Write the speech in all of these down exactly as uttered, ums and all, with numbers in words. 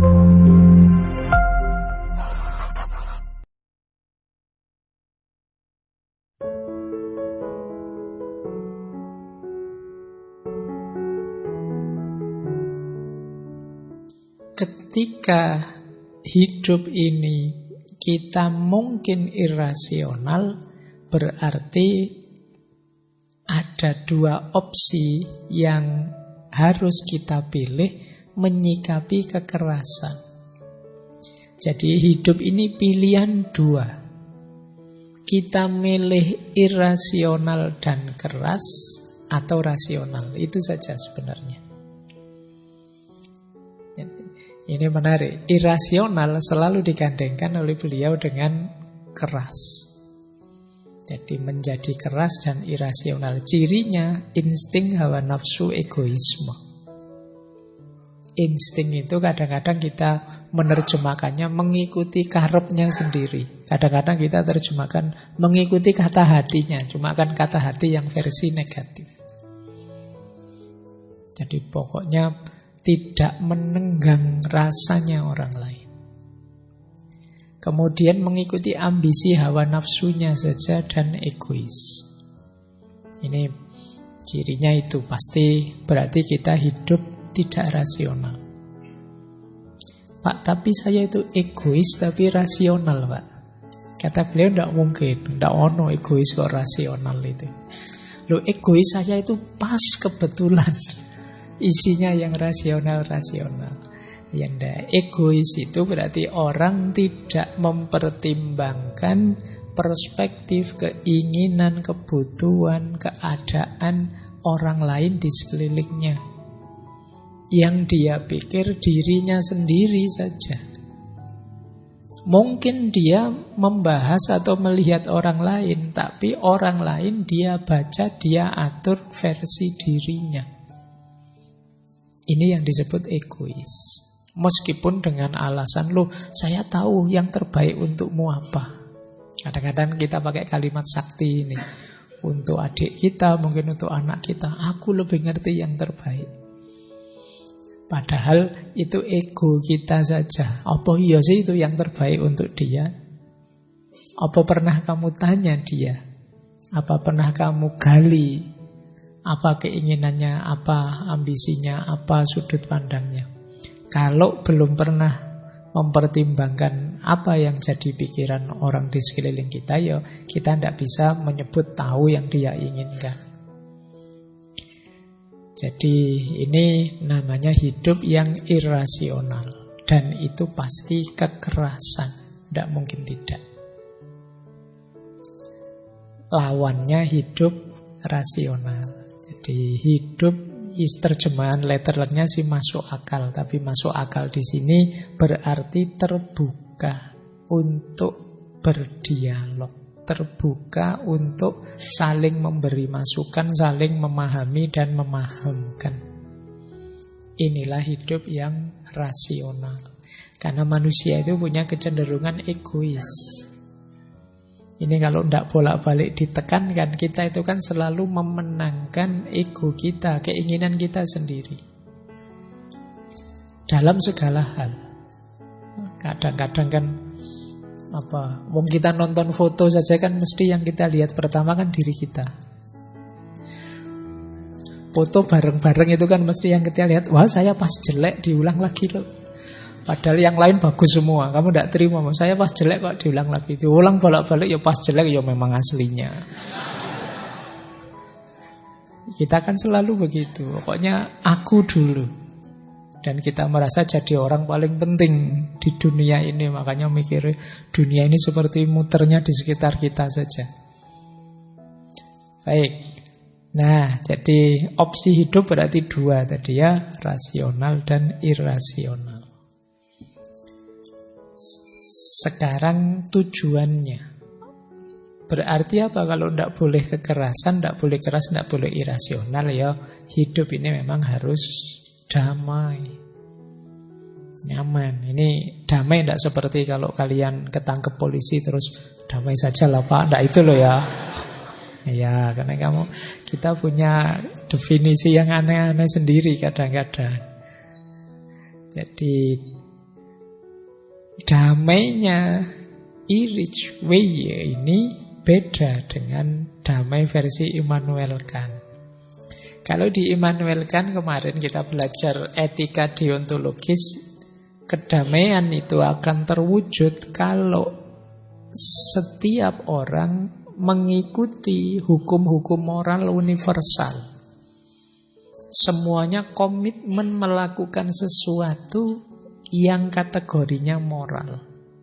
Ketika hidup ini kita mungkin irasional, berarti ada dua opsi yang harus kita pilih menyikapi kekerasan. Jadi hidup ini pilihan dua. Kita milih irasional dan keras atau rasional. Itu saja sebenarnya. Ini menarik. Irasional selalu digandengkan oleh beliau dengan keras. Jadi menjadi keras dan irasional. Cirinya insting, hawa nafsu, egoisme. Insting itu kadang-kadang kita menerjemahkannya mengikuti karepnya sendiri. Kadang-kadang kita terjemahkan mengikuti kata hatinya. Cuma kan kata hati yang versi negatif. Jadi pokoknya tidak menenggang rasanya orang lain. Kemudian mengikuti ambisi hawa nafsunya saja dan egois. Ini cirinya itu. Pasti berarti kita hidup tidak rasional. Pak, tapi saya itu egois tapi rasional, Pak. Kata beliau, tidak mungkin. Tidak ono egois kok rasional itu. Loh, egois saya itu pas kebetulan. Isinya yang rasional-rasional. Ya ndak, egois itu berarti orang tidak mempertimbangkan perspektif, keinginan, kebutuhan, keadaan orang lain di sekelilingnya. Yang dia pikir dirinya sendiri saja. Mungkin dia membahas atau melihat orang lain, tapi orang lain dia baca, dia atur versi dirinya. Ini yang disebut egois. Meskipun dengan alasan, loh saya tahu yang terbaik untukmu apa. Kadang-kadang kita pakai kalimat sakti ini. Untuk adik kita, mungkin untuk anak kita. Aku lebih ngerti yang terbaik. Padahal itu ego kita saja. Apa iya sih itu yang terbaik untuk dia? Apa pernah kamu tanya dia? Apa pernah kamu gali? Apa keinginannya, apa ambisinya, apa sudut pandangnya. Kalau belum pernah mempertimbangkan apa yang jadi pikiran orang di sekeliling kita, ya kita tidak bisa menyebut tahu yang dia inginkan. Jadi ini namanya hidup yang irasional. Dan itu pasti kekerasan. Tidak mungkin tidak. Lawannya hidup rasional. Di hidup is terjemahan letternya sih masuk akal, tapi masuk akal di sini berarti terbuka untuk berdialog, terbuka untuk saling memberi masukan, saling memahami dan memahamkan. Inilah hidup yang rasional. Karena manusia itu punya kecenderungan egois. Ini kalau tidak bolak-balik ditekankan, kita itu kan selalu memenangkan ego kita, keinginan kita sendiri. Dalam segala hal. Kadang-kadang kan apa, wong kita nonton foto saja kan mesti yang kita lihat pertama kan diri kita. Foto bareng-bareng itu kan mesti yang kita lihat, wah saya pas jelek diulang lagi loh. Padahal yang lain bagus semua. Kamu tidak terima, saya pas jelek kok diulang lagi. Diulang bolak-balik, ya pas jelek, ya memang aslinya. Kita kan selalu begitu. Pokoknya aku dulu. Dan kita merasa jadi orang paling penting di dunia ini. Makanya mikir dunia ini seperti muternya di sekitar kita saja. Baik. Nah, jadi opsi hidup berarti dua tadi ya. Rasional dan irasional. Sekarang tujuannya. Berarti apa kalau tidak boleh kekerasan, tidak boleh keras, tidak boleh irasional ya. Hidup ini memang harus damai, nyaman. Ini damai tidak seperti kalau kalian ketangkep polisi terus damai saja lah Pak. Tidak itu loh ya. Ya, karena kamu kita punya definisi yang aneh-aneh sendiri kadang-kadang. Jadi damainya Erich Weye ini beda dengan damai versi Immanuel Kant. Kalau di Immanuel Kant kemarin kita belajar etika deontologis, kedamaian itu akan terwujud kalau setiap orang mengikuti hukum-hukum moral universal. Semuanya komitmen melakukan sesuatu yang kategorinya moral.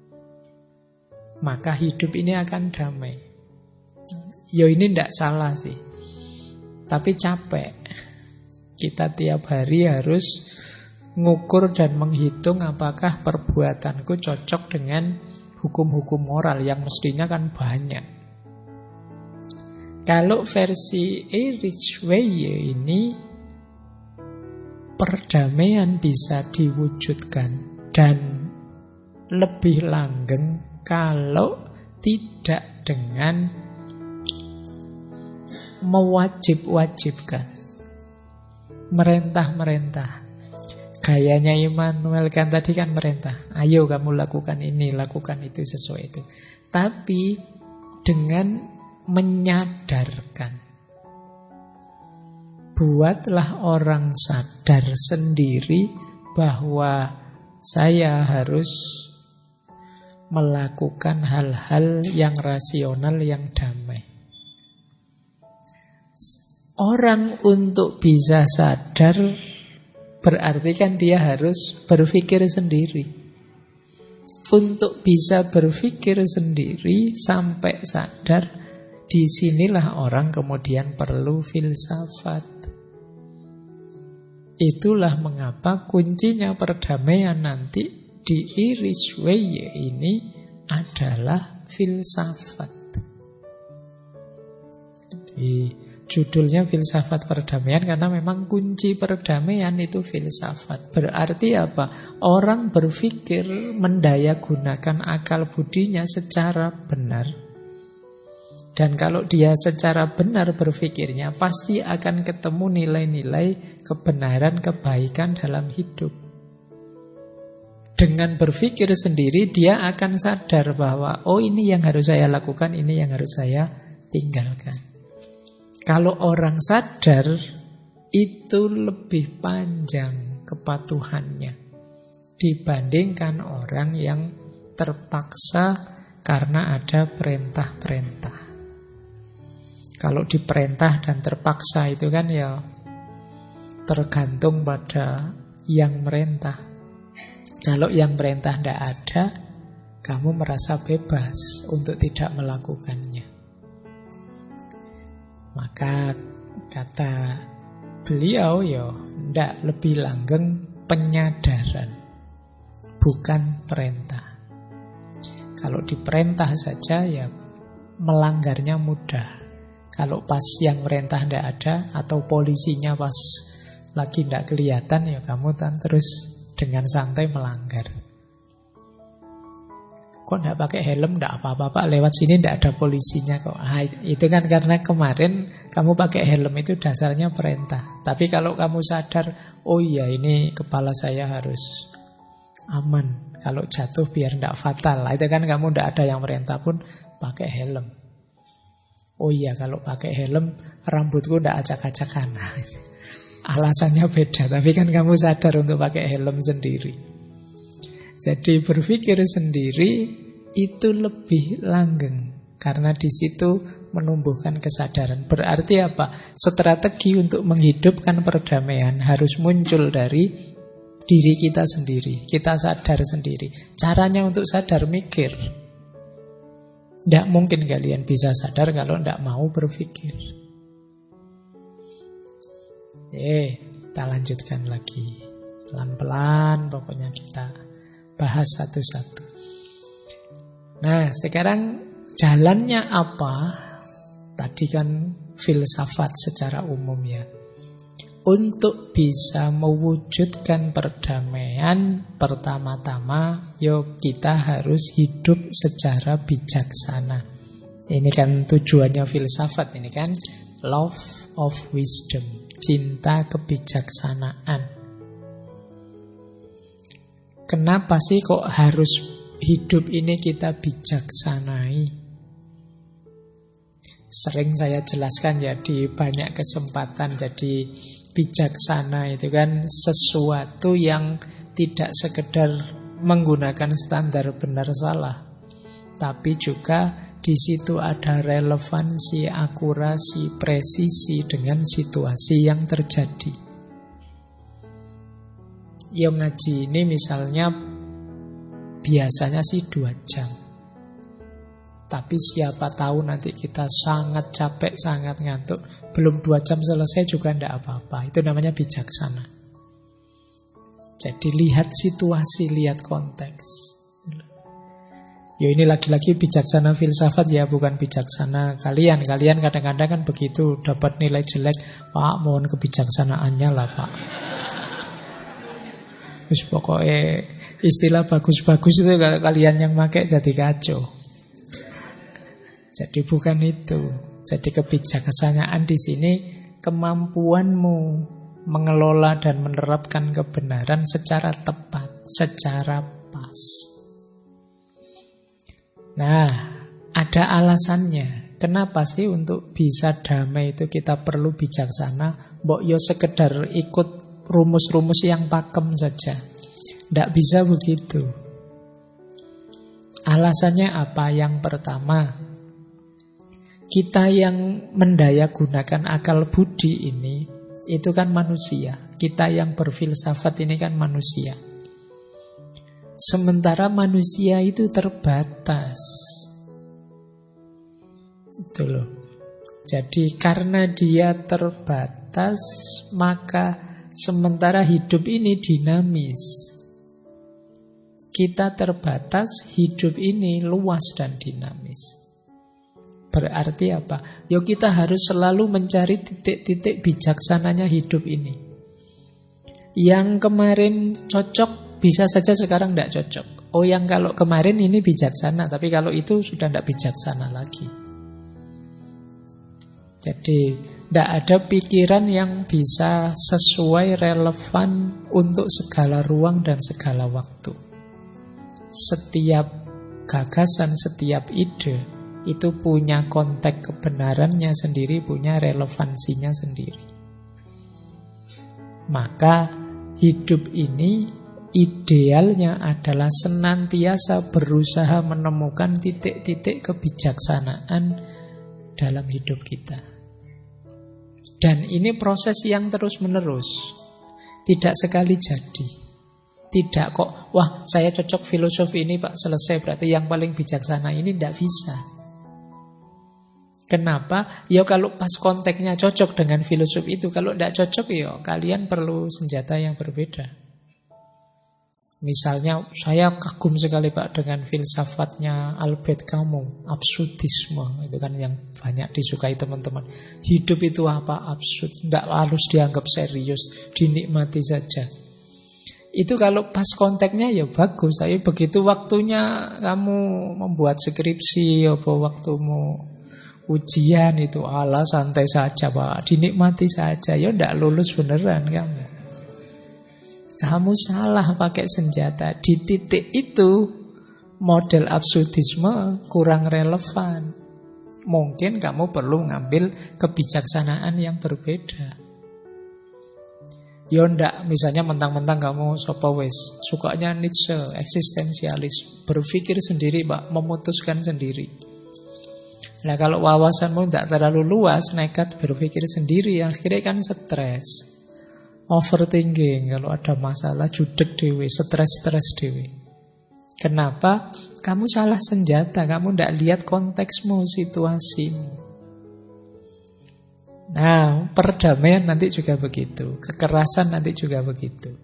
Maka hidup ini akan damai. Ya ini tidak salah sih. Tapi capek. Kita tiap hari harus ngukur dan menghitung apakah perbuatanku cocok dengan hukum-hukum moral yang mestinya kan banyak. Kalau versi Erich Weye ini, perdamaian bisa diwujudkan dan lebih langgeng kalau tidak dengan mewajib-wajibkan, merentah-merentah. Gayanya Immanuel Kant tadi kan merentah, ayo kamu lakukan ini, lakukan itu, sesuai itu. Tapi dengan menyadarkan, buatlah orang sadar sendiri bahwa saya harus melakukan hal-hal yang rasional, yang damai. Orang untuk bisa sadar berarti kan dia harus berpikir sendiri. Untuk bisa berpikir sendiri sampai sadar, disinilah orang kemudian perlu filsafat. Itulah mengapa kuncinya perdamaian nanti di Erich Weye ini adalah filsafat. Jadi judulnya filsafat perdamaian karena memang kunci perdamaian itu filsafat. Berarti apa? Orang berpikir mendayagunakan akal budinya secara benar. Dan kalau dia secara benar berpikirnya, pasti akan ketemu nilai-nilai kebenaran, kebaikan dalam hidup. Dengan berpikir sendiri, dia akan sadar bahwa oh ini yang harus saya lakukan, ini yang harus saya tinggalkan. Kalau orang sadar, itu lebih panjang kepatuhannya dibandingkan orang yang terpaksa karena ada perintah-perintah. Kalau diperintah dan terpaksa itu kan ya tergantung pada yang merintah. Kalau yang perintah tidak ada, kamu merasa bebas untuk tidak melakukannya. Maka kata beliau ya tidak, lebih langgeng penyadaran, bukan perintah. Kalau diperintah saja ya melanggarnya mudah. Kalau pas yang merintah tidak ada atau polisinya pas lagi tidak kelihatan, ya kamu kan terus dengan santai melanggar. Kok tidak pakai helm? Tidak apa-apa Pak, lewat sini tidak ada polisinya kok. Ah, itu kan karena kemarin kamu pakai helm itu dasarnya perintah. Tapi kalau kamu sadar, oh iya ini kepala saya harus aman, kalau jatuh biar tidak fatal, itu kan kamu tidak ada yang merintah pun pakai helm. Oh iya kalau pakai helm rambutku tidak acak-acakan. Alasannya beda, tapi kan kamu sadar untuk pakai helm sendiri. Jadi berpikir sendiri itu lebih langgeng karena di situ menumbuhkan kesadaran. Berarti apa? Strategi untuk menghidupkan perdamaian harus muncul dari diri kita sendiri. Kita sadar sendiri. Caranya untuk sadar mikir. Tidak mungkin kalian bisa sadar kalau tidak mau berpikir. Eh, kita lanjutkan lagi. Pelan-pelan pokoknya kita bahas satu-satu. Nah, sekarang jalannya apa? Tadi kan filsafat secara umum ya. Untuk bisa mewujudkan perdamaian, pertama-tama yuk kita harus hidup secara bijaksana. Ini kan tujuannya filsafat ini kan, love of wisdom, cinta kebijaksanaan. Kenapa sih kok harus hidup ini kita bijaksanai. Sering saya jelaskan ya di banyak kesempatan. Jadi bijaksana itu kan sesuatu yang tidak sekedar menggunakan standar benar salah, tapi juga di situ ada relevansi, akurasi, presisi dengan situasi yang terjadi. Yang ngaji ini misalnya biasanya sih dua jam. Tapi siapa tahu nanti kita sangat capek, sangat ngantuk, belum dua jam selesai juga tidak apa-apa. Itu namanya bijaksana. Jadi lihat situasi, lihat konteks. Ya ini lagi-lagi bijaksana filsafat ya, bukan bijaksana kalian. Kalian kadang-kadang kan begitu, dapat nilai jelek, Pak mohon kebijaksanaannya lah Pak. Terus pokoknya istilah bagus-bagus itu kalau kalian yang pakai jadi kacau. Jadi bukan itu. Jadi kebijaksanaan di sini kemampuanmu mengelola dan menerapkan kebenaran secara tepat, secara pas. Nah, ada alasannya. Kenapa sih untuk bisa damai itu kita perlu bijaksana? Mbok yo sekedar ikut rumus-rumus yang pakem saja. Tidak bisa begitu. Alasannya apa? Yang pertama, kita yang mendaya gunakan akal budi ini, itu kan manusia. Kita yang berfilsafat ini kan manusia. Sementara manusia itu terbatas. Itu loh. Jadi karena dia terbatas, maka sementara hidup ini dinamis. Kita terbatas, hidup ini luas dan dinamis. Berarti apa? Yo kita harus selalu mencari titik-titik bijaksananya hidup ini. Yang kemarin cocok bisa saja sekarang tidak cocok. Oh yang kalau kemarin ini bijaksana, tapi kalau itu sudah tidak bijaksana lagi. Jadi tidak ada pikiran yang bisa sesuai relevan untuk segala ruang dan segala waktu. Setiap gagasan, setiap ide itu punya konteks kebenarannya sendiri, punya relevansinya sendiri. Maka hidup ini idealnya adalah senantiasa berusaha menemukan titik-titik kebijaksanaan dalam hidup kita. Dan ini proses yang terus-menerus, tidak sekali jadi. Tidak kok, wah saya cocok filosofi ini Pak, selesai berarti yang paling bijaksana ini, tidak bisa. Kenapa? Ya kalau pas konteksnya cocok dengan filosofi itu. Kalau tidak cocok ya kalian perlu senjata yang berbeda. Misalnya saya kagum sekali Pak dengan filsafatnya Albert Camus, absurdisme. Itu kan yang banyak disukai teman-teman. Hidup itu apa? Absurd. Tidak harus dianggap serius, dinikmati saja. Itu kalau pas konteksnya ya bagus. Tapi begitu waktunya kamu membuat skripsi, apa waktumu ujian itu ala santai saja Pak, dinikmati saja. Ya tidak lulus beneran kamu. Kamu salah pakai senjata. Di titik itu model absurdisme kurang relevan. Mungkin kamu perlu ngambil kebijaksanaan yang berbeda. Ya ndak, misalnya mentang-mentang kamu sapa wis, sukanya Nietzsche, eksistensialis, berpikir sendiri Pak, memutuskan sendiri. Nah kalau wawasanmu tidak terlalu luas, nekat berpikir sendiri, akhirnya kan stres. Overthinking, kalau ada masalah judek dewe, stres-stres dewe. Kenapa? Kamu salah senjata, kamu tidak lihat konteksmu, situasimu. Nah, perdamaian nanti juga begitu, kekerasan nanti juga begitu.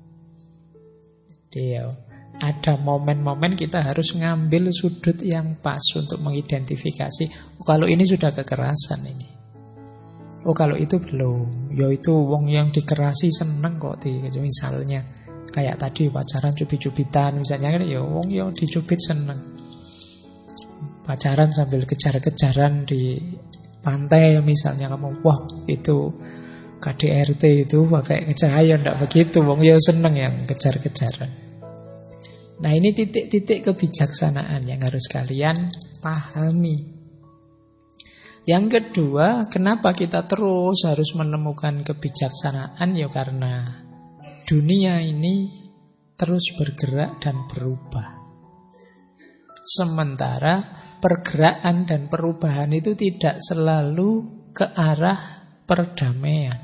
Dia ada momen-momen kita harus ngambil sudut yang pas untuk mengidentifikasi. Oh, kalau ini sudah kekerasan ini. Oh kalau itu belum. Ya itu wong yang dikerasi seneng kok di, misalnya kayak tadi pacaran cubit-cubitan misalnya kan, ya wong yang dicubit seneng. Pacaran sambil kejar-kejaran di pantai misalnya, kamu wah itu K D R T itu pakai cahaya, ndak begitu wong ya seneng yang kejar-kejaran. Nah, ini titik-titik kebijaksanaan yang harus kalian pahami. Yang kedua, kenapa kita terus harus menemukan kebijaksanaan? Ya karena dunia ini terus bergerak dan berubah. Sementara pergerakan dan perubahan itu tidak selalu ke arah perdamaian.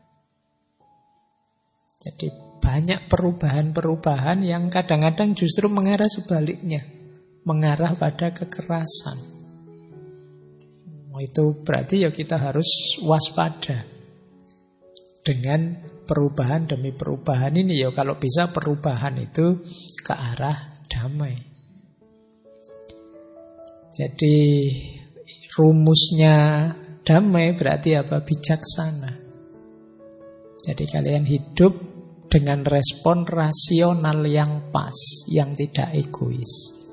Jadi banyak perubahan-perubahan yang kadang-kadang justru mengarah sebaliknya, mengarah pada kekerasan. Itu berarti ya kita harus waspada dengan perubahan demi perubahan ini. Ya kalau bisa perubahan itu ke arah damai. Jadi rumusnya damai berarti apa? Bijaksana. Jadi kalian hidup dengan respon rasional yang pas, yang tidak egois.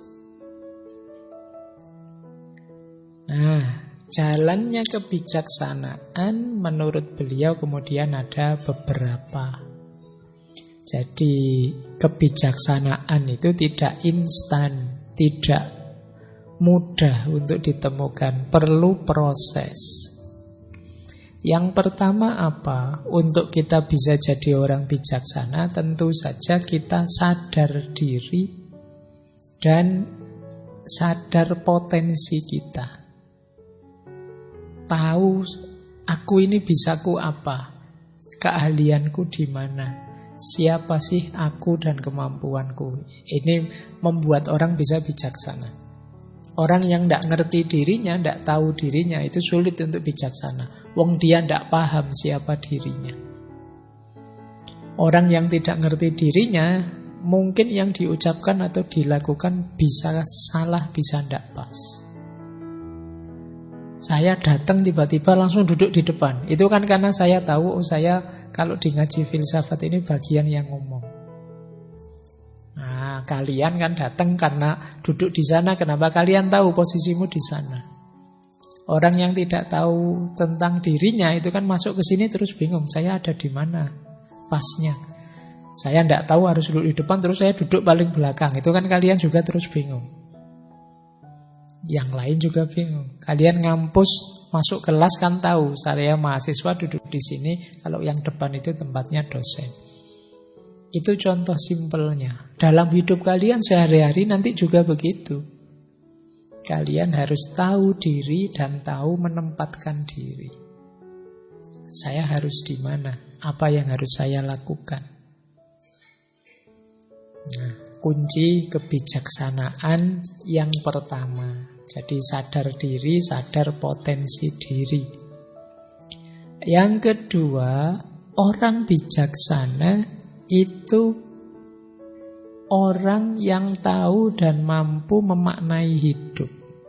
Nah, jalannya kebijaksanaan menurut beliau kemudian ada beberapa. Jadi kebijaksanaan itu tidak instan, tidak mudah untuk ditemukan, perlu proses. Yang pertama apa? Untuk kita bisa jadi orang bijaksana, tentu saja kita sadar diri dan sadar potensi kita. Tahu aku ini bisaku apa? Keahlianku di mana? Siapa sih aku dan kemampuanku? Ini membuat orang bisa bijaksana. Orang yang tidak ngerti dirinya, tidak tahu dirinya, itu sulit untuk bijaksana. Wong dia tidak paham siapa dirinya. Orang yang tidak ngerti dirinya, mungkin yang diucapkan atau dilakukan bisa salah, bisa tidak pas. Saya datang tiba-tiba langsung duduk di depan. Itu kan karena saya tahu, oh saya kalau di ngaji filsafat ini bagian yang ngomong. Nah, kalian kan datang karena duduk di sana. Kenapa kalian tahu posisimu di sana? Orang yang tidak tahu tentang dirinya itu kan masuk ke sini terus bingung. Saya ada di mana pasnya? Saya tidak tahu harus duduk di depan, terus saya duduk paling belakang. Itu kan kalian juga terus bingung. Yang lain juga bingung. Kalian ngampus masuk kelas kan tahu saya mahasiswa duduk di sini. Kalau yang depan itu tempatnya dosen. Itu contoh simpelnya. Dalam hidup kalian sehari-hari nanti juga begitu. Kalian harus tahu diri dan tahu menempatkan diri. Saya harus di mana? Apa yang harus saya lakukan? Nah, kunci kebijaksanaan yang pertama. Jadi sadar diri, sadar potensi diri. Yang kedua, orang bijaksana itu orang yang tahu dan mampu memaknai hidup.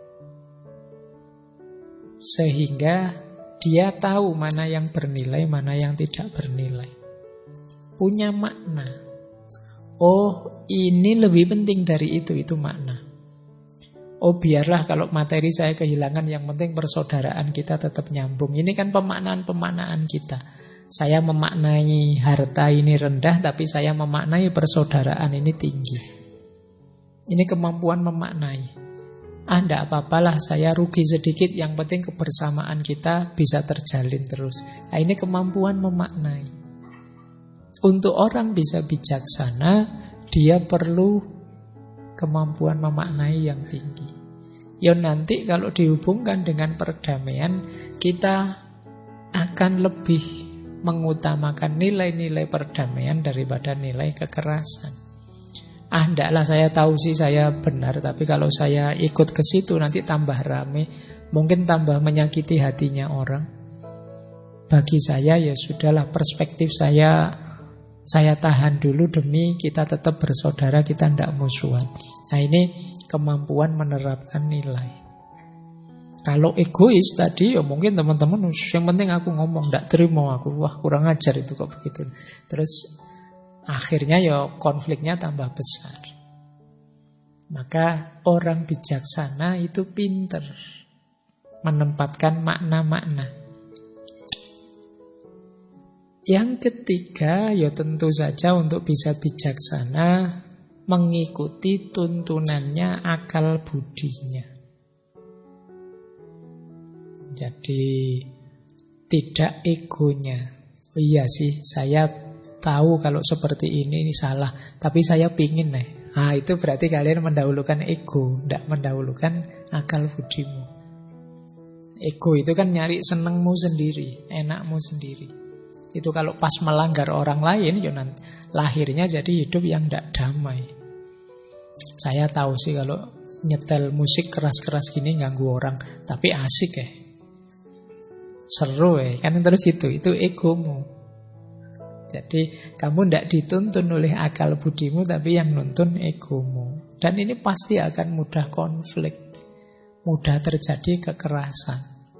Sehingga dia tahu mana yang bernilai, mana yang tidak bernilai. Punya makna. Oh, ini lebih penting dari itu, itu makna. Oh, biarlah kalau materi saya kehilangan, yang penting persaudaraan kita tetap nyambung. Ini kan pemaknaan-pemaknaan kita. Saya memaknai harta ini rendah, tapi saya memaknai persaudaraan ini tinggi. Ini kemampuan memaknai. Ah, tidak apa-apalah saya rugi sedikit, yang penting kebersamaan kita bisa terjalin terus. Nah, ini kemampuan memaknai. Untuk orang bisa bijaksana, dia perlu kemampuan memaknai yang tinggi. Ya nanti kalau dihubungkan dengan perdamaian, kita akan lebih mengutamakan nilai-nilai perdamaian daripada nilai kekerasan. Ah, ndaklah saya tahu sih saya benar, tapi kalau saya ikut ke situ nanti tambah rame, mungkin tambah menyakiti hatinya orang. Bagi saya ya sudahlah, perspektif saya saya tahan dulu demi kita tetap bersaudara, kita ndak musuhan. Nah, ini kemampuan menerapkan nilai. Kalau egois tadi, ya mungkin teman-teman yang penting aku ngomong, tidak terima aku, wah kurang ajar itu kok begitu. Terus akhirnya ya konfliknya tambah besar. Maka orang bijaksana itu pinter menempatkan makna-makna. Yang ketiga, ya tentu saja untuk bisa bijaksana mengikuti tuntunannya akal budinya. Jadi tidak egonya. Oh iya sih, saya tahu kalau seperti ini, ini salah, tapi saya pingin nih. Nah itu berarti kalian mendahulukan ego, tidak mendahulukan akal budimu. Ego itu kan nyari senengmu sendiri, enakmu sendiri. Itu kalau pas melanggar orang lain, ya nanti lahirnya jadi hidup yang tidak damai. Saya tahu sih kalau nyetel musik keras-keras gini ganggu orang, tapi asik ya, seru ya, kan terus itu, itu egomu. Jadi kamu tidak dituntun oleh akal budimu, tapi yang nuntun egomu. Dan ini pasti akan mudah konflik, mudah terjadi kekerasan.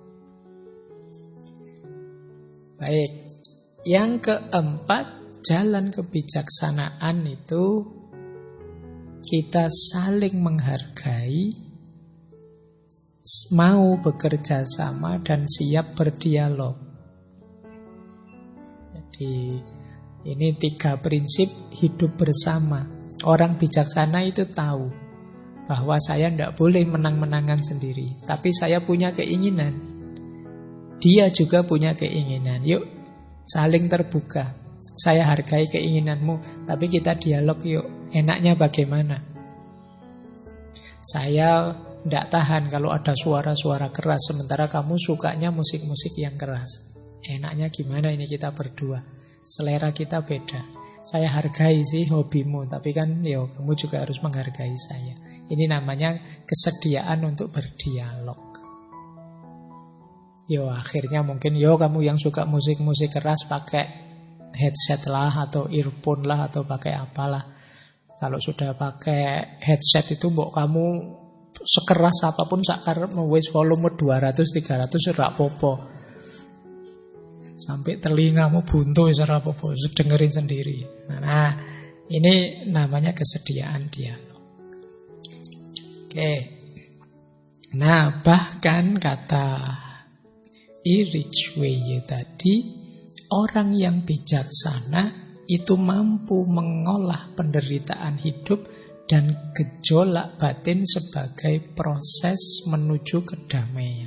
Baik, yang keempat, jalan kebijaksanaan itu kita saling menghargai, mau bekerja sama dan siap berdialog. Jadi ini tiga prinsip hidup bersama. Orang bijaksana itu tahu bahwa saya tidak boleh menang-menangan sendiri, tapi saya punya keinginan, dia juga punya keinginan. Yuk saling terbuka. Saya hargai keinginanmu, tapi kita dialog yuk. Enaknya bagaimana? Saya tidak tahan kalau ada suara-suara keras, sementara kamu sukanya musik-musik yang keras. Enaknya gimana ini kita berdua? Selera kita beda. Saya hargai sih hobimu, tapi kan yo kamu juga harus menghargai saya. Ini namanya kesediaan untuk berdialog. Yo akhirnya mungkin yo kamu yang suka musik-musik keras pakai headset lah atau earphone lah atau pakai apalah. Kalau sudah pakai headset itu mbok kamu sekeras apapun sakar wis volume dua ratus tiga ratus ora apa-apa. Sampai telingamu buntu ora apa-apa, dengerin sendiri. Nah, ini namanya kesediaan dialog. Oke. Nah, bahkan kata Erich Weye tadi, orang yang bijaksana itu mampu mengolah penderitaan hidup dan gejolak batin sebagai proses menuju kedamaian.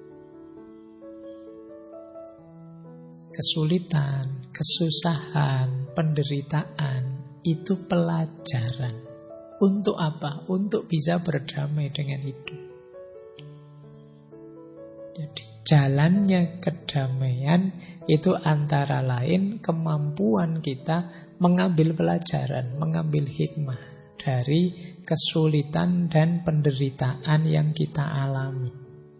Kesulitan, kesusahan, penderitaan itu pelajaran. Untuk apa? Untuk bisa berdamai dengan hidup. Jadi jalannya kedamaian itu antara lain kemampuan kita mengambil pelajaran, mengambil hikmah dari kesulitan dan penderitaan yang kita alami.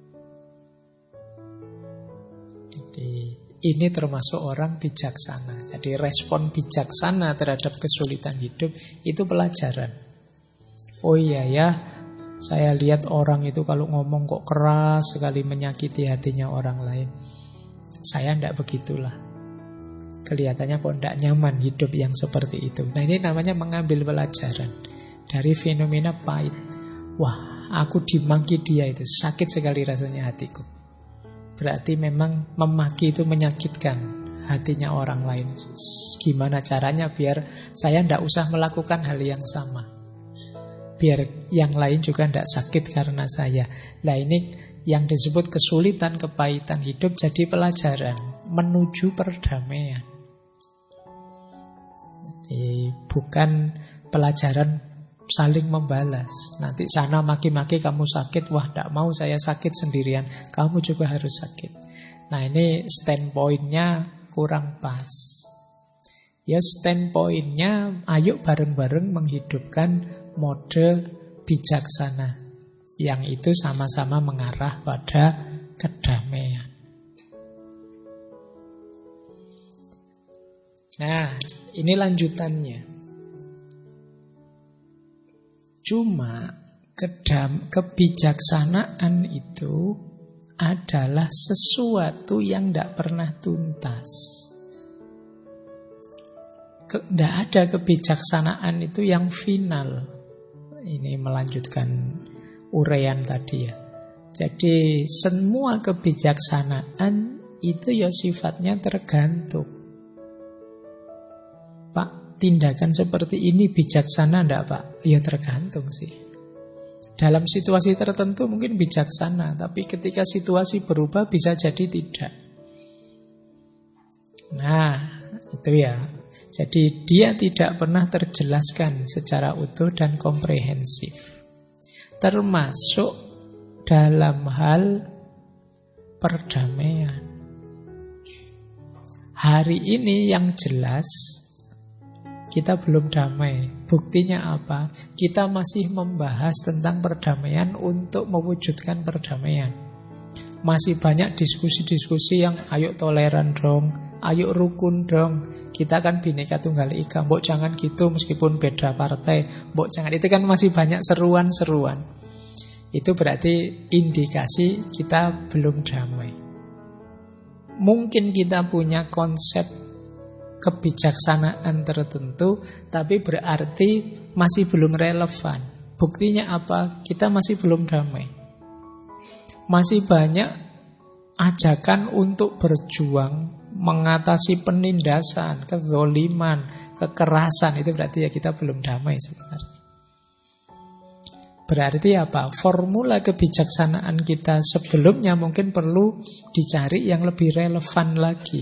Jadi ini termasuk orang bijaksana. Jadi respon bijaksana terhadap kesulitan hidup itu pelajaran. Oh iya ya, saya lihat orang itu kalau ngomong kok keras sekali, menyakiti hatinya orang lain. Saya tidak begitulah. Kelihatannya kok tidak nyaman hidup yang seperti itu. Nah ini namanya mengambil pelajaran dari fenomena pahit. Wah, aku dimaki dia itu, sakit sekali rasanya hatiku. Berarti memang memaki itu menyakitkan hatinya orang lain. Gimana caranya biar saya tidak usah melakukan hal yang sama, biar yang lain juga tidak sakit karena saya. Nah ini yang disebut kesulitan, kepahitan hidup jadi pelajaran menuju perdamaian. Jadi bukan pelajaran saling membalas. Nanti sana maki-maki kamu sakit, wah tidak mau saya sakit sendirian, kamu juga harus sakit. Nah ini standpointnya kurang pas. Ya standpointnya ayo bareng-bareng menghidupkan mode bijaksana, yang itu sama-sama mengarah pada kedamaian. Nah ini lanjutannya. Cuma kedam, kebijaksanaan itu adalah sesuatu yang tidak pernah tuntas. Tidak ada kebijaksanaan itu yang final. Ini melanjutkan uraian tadi ya. Jadi semua kebijaksanaan itu ya sifatnya tergantung. Pak, tindakan seperti ini bijaksana enggak Pak? Ya tergantung sih. Dalam situasi tertentu mungkin bijaksana, tapi ketika situasi berubah bisa jadi tidak. Nah, itu ya. Jadi dia tidak pernah terjelaskan secara utuh dan komprehensif. Termasuk dalam hal perdamaian. Hari ini yang jelas kita belum damai. Buktinya apa? Kita masih membahas tentang perdamaian untuk mewujudkan perdamaian. Masih banyak diskusi-diskusi yang ayo toleran dong, ayo rukun dong. Kita kan Bhinneka Tunggal Ika, mbok jangan gitu meskipun beda partai, mbok jangan. Itu kan masih banyak seruan-seruan. Itu berarti indikasi kita belum damai. Mungkin kita punya konsep kebijaksanaan tertentu, tapi berarti masih belum relevan. Buktinya apa? Kita masih belum damai. Masih banyak ajakan untuk berjuang mengatasi penindasan, kezoliman, kekerasan. Itu berarti ya kita belum damai sebenarnya. Berarti apa? Formula kebijaksanaan kita sebelumnya mungkin perlu dicari yang lebih relevan lagi.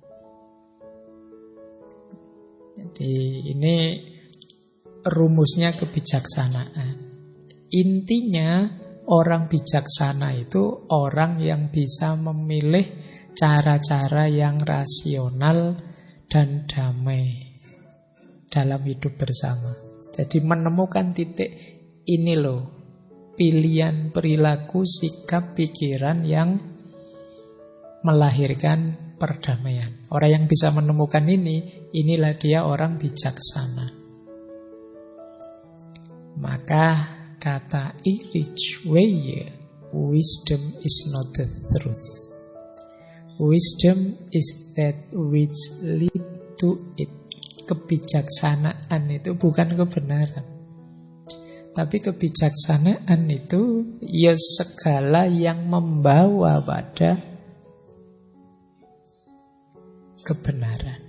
Jadi ini rumusnya kebijaksanaan. Intinya orang bijaksana itu orang yang bisa memilih cara-cara yang rasional dan damai dalam hidup bersama. Jadi menemukan titik ini loh, pilihan perilaku, sikap, pikiran yang melahirkan perdamaian. Orang yang bisa menemukan ini, inilah dia orang bijaksana. Maka kata Erich Weyer, wisdom is not the truth. Wisdom is that which lead to it. Kebijaksanaan itu bukan kebenaran. Tapi kebijaksanaan itu ya segala yang membawa pada kebenaran.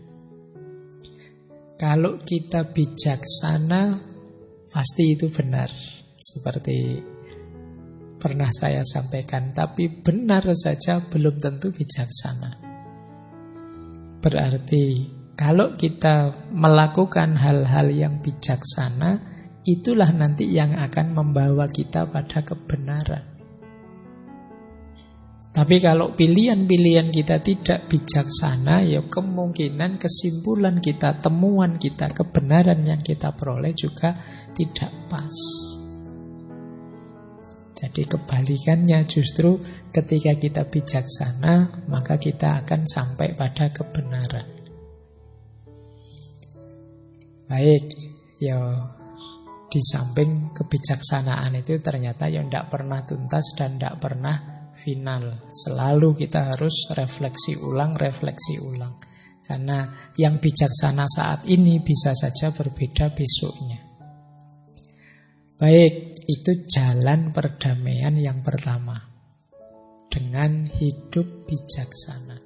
Kalau kita bijaksana, pasti itu benar. Seperti pernah saya sampaikan. Tapi benar saja belum tentu bijaksana. Berarti kalau kita melakukan hal-hal yang bijaksana, itulah nanti yang akan membawa kita pada kebenaran. Tapi kalau pilihan-pilihan kita tidak bijaksana, ya kemungkinan kesimpulan kita, temuan kita, kebenaran yang kita peroleh juga tidak pas. Jadi kebalikannya, justru ketika kita bijaksana, maka kita akan sampai pada kebenaran. Baik, ya. Di samping kebijaksanaan itu ternyata ya tidak pernah tuntas dan tidak pernah final. Selalu kita harus refleksi ulang, refleksi ulang. Karena yang bijaksana saat ini bisa saja berbeda besoknya. Baik, itu jalan perdamaian yang pertama. Dengan hidup bijaksana.